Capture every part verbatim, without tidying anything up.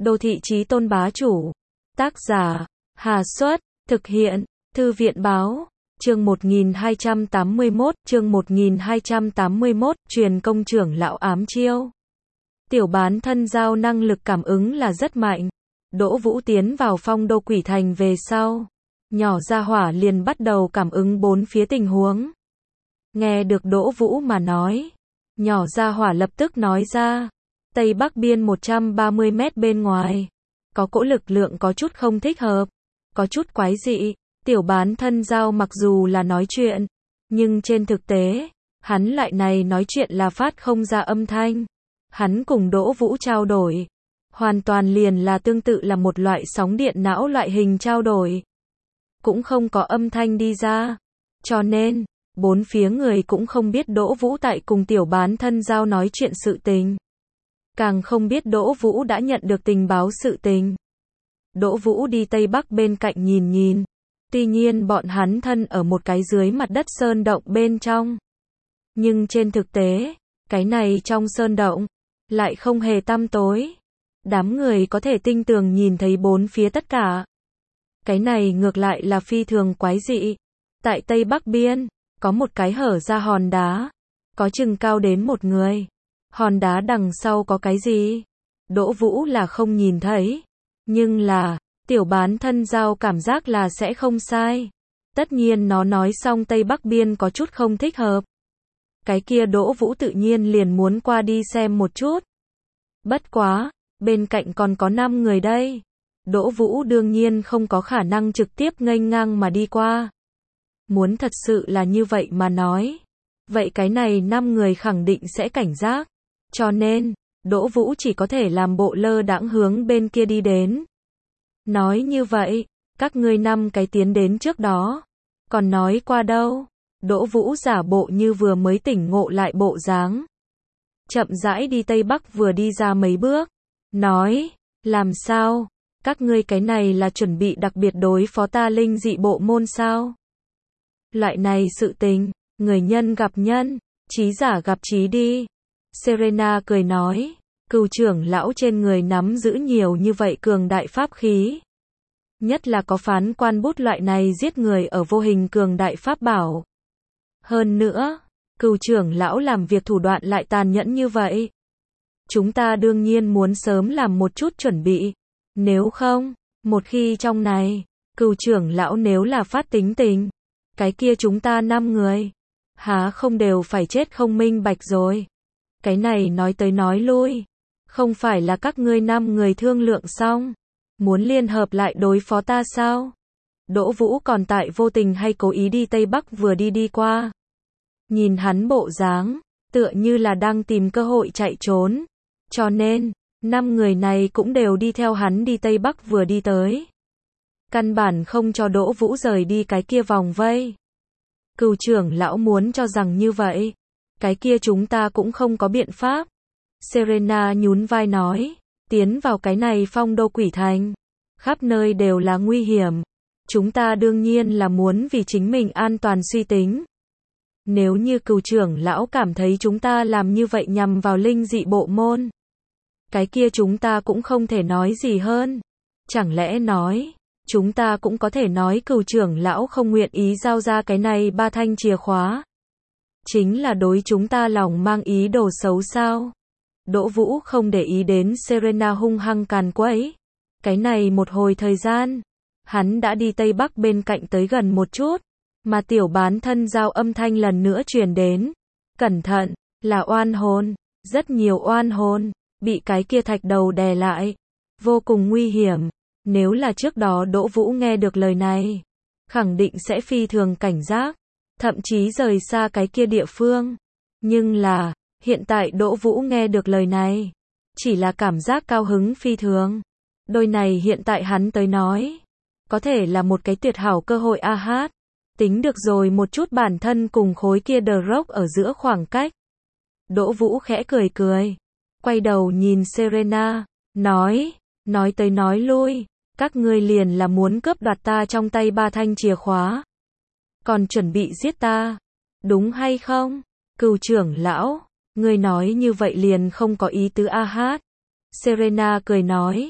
Đô thị chí tôn bá chủ. Tác giả, Hà Xuất, thực hiện, Thư viện báo. Chương một nghìn hai trăm tám mươi mốt, chương một nghìn hai trăm tám mươi mốt, truyền công trưởng lão ám chiêu. Tiểu bán thân giao năng lực cảm ứng là rất mạnh. Đỗ Vũ tiến vào phong đô quỷ thành về sau. Nhỏ gia hỏa liền bắt đầu cảm ứng bốn phía tình huống. Nghe được Đỗ Vũ mà nói. Nhỏ gia hỏa lập tức nói ra. Tây Bắc biên một trăm ba mươi mét bên ngoài. Có cỗ lực lượng có chút không thích hợp. Có chút quái dị. Tiểu bán thân giao mặc dù là nói chuyện. Nhưng trên thực tế, hắn lại này nói chuyện là phát không ra âm thanh. Hắn cùng Đỗ Vũ trao đổi. Hoàn toàn liền là tương tự là một loại sóng điện não loại hình trao đổi. Cũng không có âm thanh đi ra. Cho nên, bốn phía người cũng không biết Đỗ Vũ tại cùng tiểu bán thân giao nói chuyện sự tình. Càng không biết Đỗ Vũ đã nhận được tình báo sự tình. Đỗ Vũ đi Tây Bắc bên cạnh nhìn nhìn. Tuy nhiên bọn hắn thân ở một cái dưới mặt đất sơn động bên trong. Nhưng trên thực tế, cái này trong sơn động, lại không hề tăm tối. Đám người có thể tinh tường nhìn thấy bốn phía tất cả. Cái này ngược lại là phi thường quái dị. Tại Tây Bắc biên, có một cái hở ra hòn đá. Có chừng cao đến một người. Hòn đá đằng sau có cái gì? Đỗ Vũ là không nhìn thấy. Nhưng là, tiểu bán thân giao cảm giác là sẽ không sai. Tất nhiên nó nói xong Tây Bắc biên có chút không thích hợp. Cái kia Đỗ Vũ tự nhiên liền muốn qua đi xem một chút. Bất quá, bên cạnh còn có năm người đây. Đỗ Vũ đương nhiên không có khả năng trực tiếp nghênh ngang mà đi qua. Muốn thật sự là như vậy mà nói. Vậy cái này năm người khẳng định sẽ cảnh giác. Cho nên, Đỗ Vũ chỉ có thể làm bộ lơ đãng hướng bên kia đi đến. Nói như vậy, các ngươi năm cái tiến đến trước đó. Còn nói qua đâu? Đỗ Vũ giả bộ như vừa mới tỉnh ngộ lại bộ dáng. Chậm rãi đi Tây Bắc vừa đi ra mấy bước. Nói, làm sao? Các ngươi cái này là chuẩn bị đặc biệt đối phó ta linh dị bộ môn sao? Loại này sự tình, người nhân gặp nhân, trí giả gặp trí đi. Serena cười nói, cừu trưởng lão trên người nắm giữ nhiều như vậy cường đại pháp khí. Nhất là có phán quan bút loại này giết người ở vô hình cường đại pháp bảo. Hơn nữa, cừu trưởng lão làm việc thủ đoạn lại tàn nhẫn như vậy. Chúng ta đương nhiên muốn sớm làm một chút chuẩn bị. Nếu không, một khi trong này, cừu trưởng lão nếu là phát tính tình, cái kia chúng ta năm người, há không đều phải chết không minh bạch rồi. Cái này nói tới nói lui, không phải là các ngươi năm người thương lượng xong, muốn liên hợp lại đối phó ta sao? Đỗ Vũ còn tại vô tình hay cố ý đi Tây Bắc vừa đi đi qua. Nhìn hắn bộ dáng, tựa như là đang tìm cơ hội chạy trốn. Cho nên, năm người này cũng đều đi theo hắn đi Tây Bắc vừa đi tới. Căn bản không cho Đỗ Vũ rời đi cái kia vòng vây. Cừu trưởng lão muốn cho rằng như vậy. Cái kia chúng ta cũng không có biện pháp. Serena nhún vai nói. Tiến vào cái này phong đô quỷ thành. Khắp nơi đều là nguy hiểm. Chúng ta đương nhiên là muốn vì chính mình an toàn suy tính. Nếu như cừu trưởng lão cảm thấy chúng ta làm như vậy nhằm vào linh dị bộ môn. Cái kia chúng ta cũng không thể nói gì hơn. Chẳng lẽ nói, chúng ta cũng có thể nói cừu trưởng lão không nguyện ý giao ra cái này ba thanh chìa khóa. Chính là đối chúng ta lòng mang ý đồ xấu sao? Đỗ Vũ không để ý đến Serena hung hăng càn quấy. Cái này một hồi thời gian, hắn đã đi Tây Bắc bên cạnh tới gần một chút, mà tiểu bán thân giao âm thanh lần nữa truyền đến. Cẩn thận, là oan hồn, rất nhiều oan hồn, bị cái kia thạch đầu đè lại. Vô cùng nguy hiểm, nếu là trước đó Đỗ Vũ nghe được lời này, khẳng định sẽ phi thường cảnh giác. Thậm chí rời xa cái kia địa phương. Nhưng là, hiện tại Đỗ Vũ nghe được lời này. Chỉ là cảm giác cao hứng phi thường. Đôi này hiện tại hắn tới nói. Có thể là một cái tuyệt hảo cơ hội a hát. Tính được rồi một chút bản thân cùng khối kia The Rock ở giữa khoảng cách. Đỗ Vũ khẽ cười cười. Quay đầu nhìn Serena. Nói, nói tới nói lui. Các ngươi liền là muốn cướp đoạt ta trong tay ba thanh chìa khóa. Còn chuẩn bị giết ta, đúng hay không? Cừu trưởng lão, ngươi nói như vậy liền không có ý tứ a hát. Serena cười nói,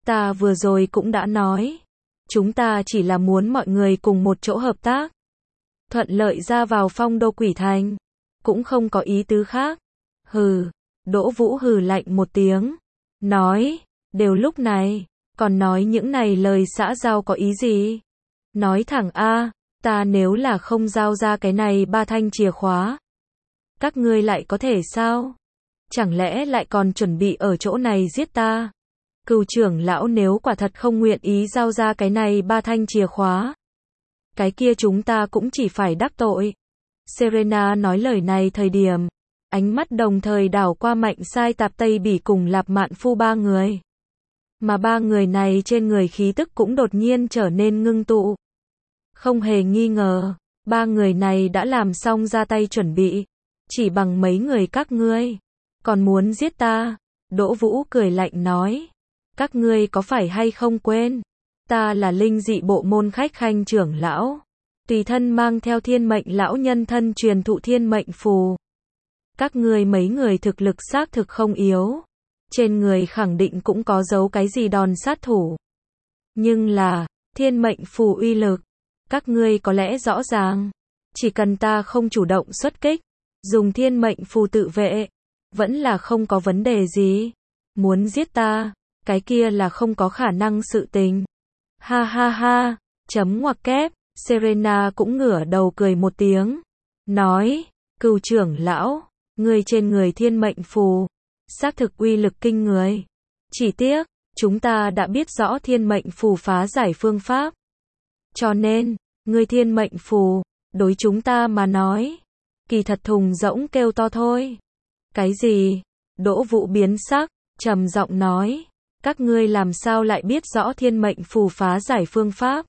Ta vừa rồi cũng đã nói. Chúng ta chỉ là muốn mọi người cùng một chỗ hợp tác. Thuận lợi ra vào Phong Đô Quỷ Thành. Cũng không có ý tứ khác. Hừ. Đỗ Vũ hừ lạnh một tiếng. Nói. Đều lúc này. Còn nói những này lời xã giao có ý gì? Nói thẳng a, ta nếu là không giao ra cái này ba thanh chìa khóa. Các ngươi lại có thể sao? Chẳng lẽ lại còn chuẩn bị ở chỗ này giết ta? Cừu trưởng lão nếu quả thật không nguyện ý giao ra cái này ba thanh chìa khóa. Cái kia chúng ta cũng chỉ phải đắc tội. Serena nói lời này thời điểm. Ánh mắt đồng thời đảo qua Mạnh Sai Tạp Tây Bỉ cùng Lạp Mạn Phu ba người. Mà ba người này trên người khí tức cũng đột nhiên trở nên ngưng tụ. Không hề nghi ngờ, ba người này đã làm xong ra tay chuẩn bị. Chỉ bằng mấy người các ngươi, còn muốn giết ta? Đỗ Vũ cười lạnh nói. Các ngươi có phải hay không quên? Ta là linh dị bộ môn khách khanh trưởng lão. Tùy thân mang theo thiên mệnh lão nhân thân truyền thụ thiên mệnh phù. Các ngươi mấy người thực lực xác thực không yếu. Trên người khẳng định cũng có giấu cái gì đòn sát thủ. Nhưng là, thiên mệnh phù uy lực. Các ngươi có lẽ rõ ràng. Chỉ cần ta không chủ động xuất kích. Dùng thiên mệnh phù tự vệ. Vẫn là không có vấn đề gì. Muốn giết ta. Cái kia là không có khả năng sự tình. Ha ha ha. Chấm ngoặc kép. Serena cũng ngửa đầu cười một tiếng. Nói. Cừu trưởng lão. Ngươi trên người thiên mệnh phù. Xác thực uy lực kinh người. Chỉ tiếc, chúng ta đã biết rõ thiên mệnh phù phá giải phương pháp. Cho nên, ngươi thiên mệnh phù, đối chúng ta mà nói, kỳ thật thùng rỗng kêu to thôi. Cái gì? Đỗ Vũ biến sắc, trầm giọng nói. Các ngươi làm sao lại biết rõ thiên mệnh phù phá giải phương pháp?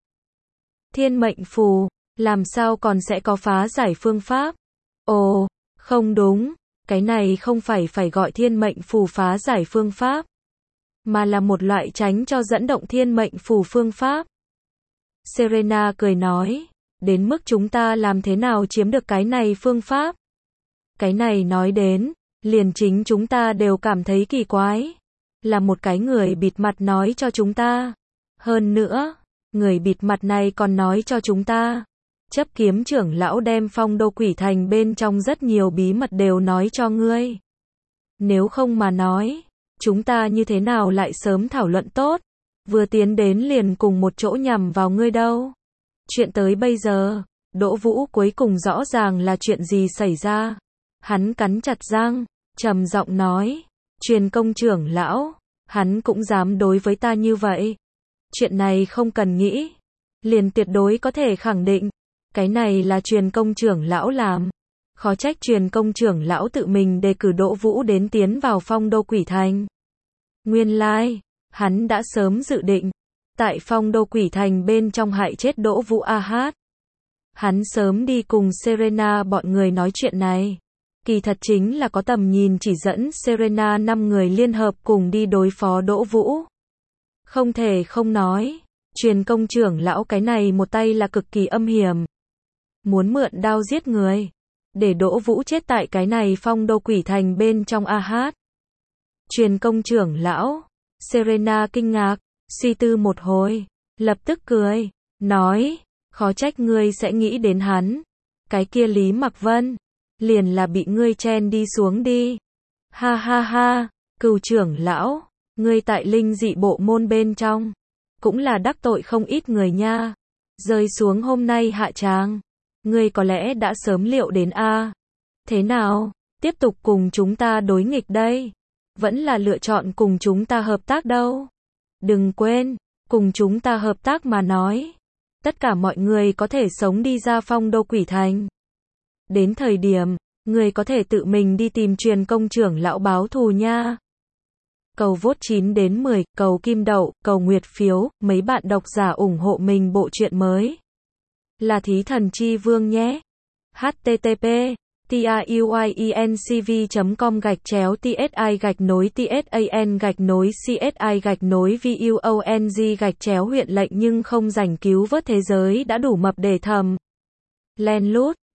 Thiên mệnh phù, làm sao còn sẽ có phá giải phương pháp? Ồ, không đúng. Cái này không phải phải gọi thiên mệnh phù phá giải phương pháp, mà là một loại tránh cho dẫn động thiên mệnh phù phương pháp. Serena cười nói, đến mức chúng ta làm thế nào chiếm được cái này phương pháp? Cái này nói đến, liền chính chúng ta đều cảm thấy kỳ quái. Là một cái người bịt mặt nói cho chúng ta. Hơn nữa, người bịt mặt này còn nói cho chúng ta. Chấp kiếm trưởng lão đem Phong Đô Quỷ Thành bên trong rất nhiều bí mật đều nói cho ngươi. Nếu không mà nói, chúng ta như thế nào lại sớm thảo luận tốt, vừa tiến đến liền cùng một chỗ nhằm vào ngươi đâu. Chuyện tới bây giờ, Đỗ Vũ cuối cùng rõ ràng là chuyện gì xảy ra. Hắn cắn chặt răng, trầm giọng nói, truyền công trưởng lão, hắn cũng dám đối với ta như vậy. Chuyện này không cần nghĩ, liền tuyệt đối có thể khẳng định. Cái này là truyền công trưởng lão làm. Khó trách truyền công trưởng lão tự mình đề cử Đỗ Vũ đến tiến vào Phong Đô Quỷ Thành. Nguyên lai, hắn đã sớm dự định, tại Phong Đô Quỷ Thành bên trong hại chết Đỗ Vũ a hát. Hắn sớm đi cùng Serena bọn người nói chuyện này. Kỳ thật chính là có tầm nhìn chỉ dẫn Serena năm người liên hợp cùng đi đối phó Đỗ Vũ. Không thể không nói, truyền công trưởng lão cái này một tay là cực kỳ âm hiểm. Muốn mượn đao giết người, để Đỗ Vũ chết tại cái này Phong Đô Quỷ Thành bên trong a hát. Truyền công trưởng lão, Serena kinh ngạc, suy tư một hồi, lập tức cười, nói, khó trách ngươi sẽ nghĩ đến hắn. Cái kia Lý Mặc Vân, liền là bị ngươi chen đi xuống đi. Ha ha ha, cừu trưởng lão, ngươi tại linh dị bộ môn bên trong, cũng là đắc tội không ít người nha. Rơi xuống hôm nay hạ tràng. Ngươi có lẽ đã sớm liệu đến a. Thế nào, tiếp tục cùng chúng ta đối nghịch đây? Vẫn là lựa chọn cùng chúng ta hợp tác đâu? Đừng quên, cùng chúng ta hợp tác mà nói. Tất cả mọi người có thể sống đi ra Phong Đô Quỷ Thành. Đến thời điểm, ngươi có thể tự mình đi tìm truyền công trưởng lão báo thù nha. Cầu vote chín đến mười, cầu kim đậu, cầu nguyệt phiếu, mấy bạn độc giả ủng hộ mình bộ truyện mới. Là Thí Thần Chi Vương nhé. http tuyencv chấm com gạch chéo tsi gạch nối tsan gạch nối csi gạch nối vuong gạch chéo huyện lệnh nhưng không giành cứu vớt thế giới đã đủ mập để thầm. Len lút.